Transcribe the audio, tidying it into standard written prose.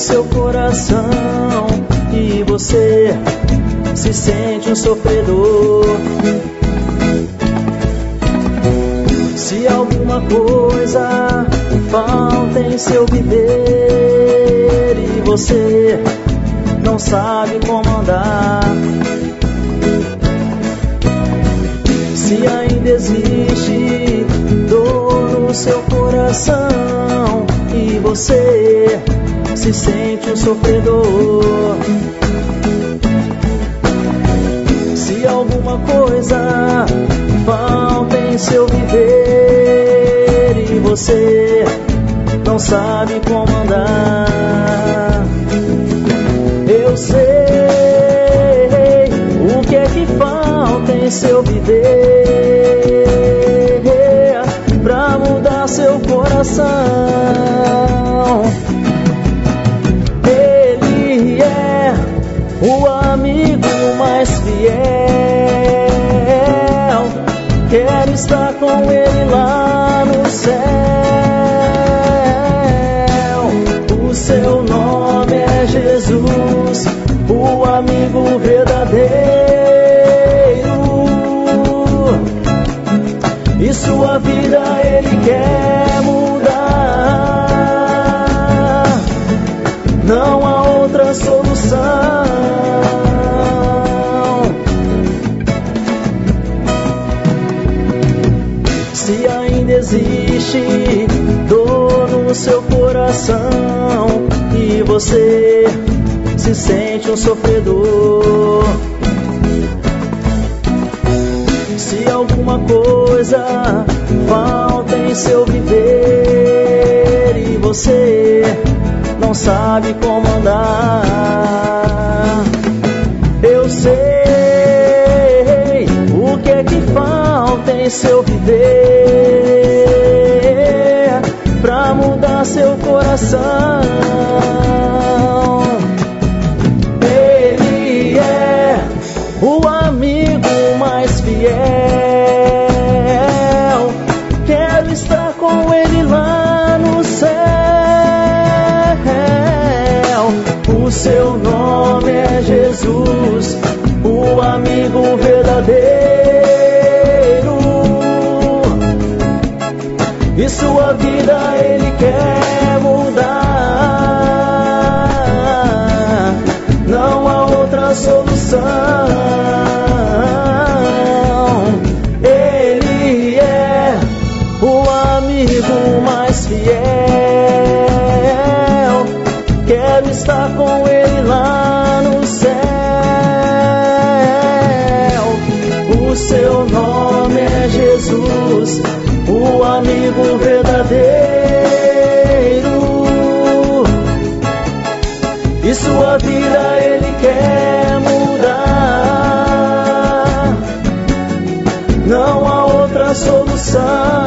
seu coração e você se sente um sofredor. Se alguma coisa falta em seu viver e você não sabe como andar, se ainda existe dor no seu coração e você se sente um sofredor, se alguma coisa falta em seu viver e você não sabe como andar, eu sei o que é que falta em seu viver pra mudar seu coração. Ele é o amigo mais fiel. Quero estar com ele lá no céu. O seu nome é Jesus, o amigo verdadeiro. E sua vida ele quer mudar. Não há outra solução. Se ainda existe dor no seu coração e você se sente um sofredor, se alguma coisa falta em seu viver e você não sabe como andar, eu sei o que é que falta em seu viver pra mudar seu coração. Ele é o amigo mais fiel. Quero estar com ele lá no céu. O seu nome é Jesus, o amigo verdadeiro. E sua vida ele quer mudar. Não há outra solução. Ele é o amigo mais fiel. Quero estar com ele lá no céu. O seu nome é Jesus, o amigo verdadeiro. E sua vida ele quer mudar. Não há outra solução.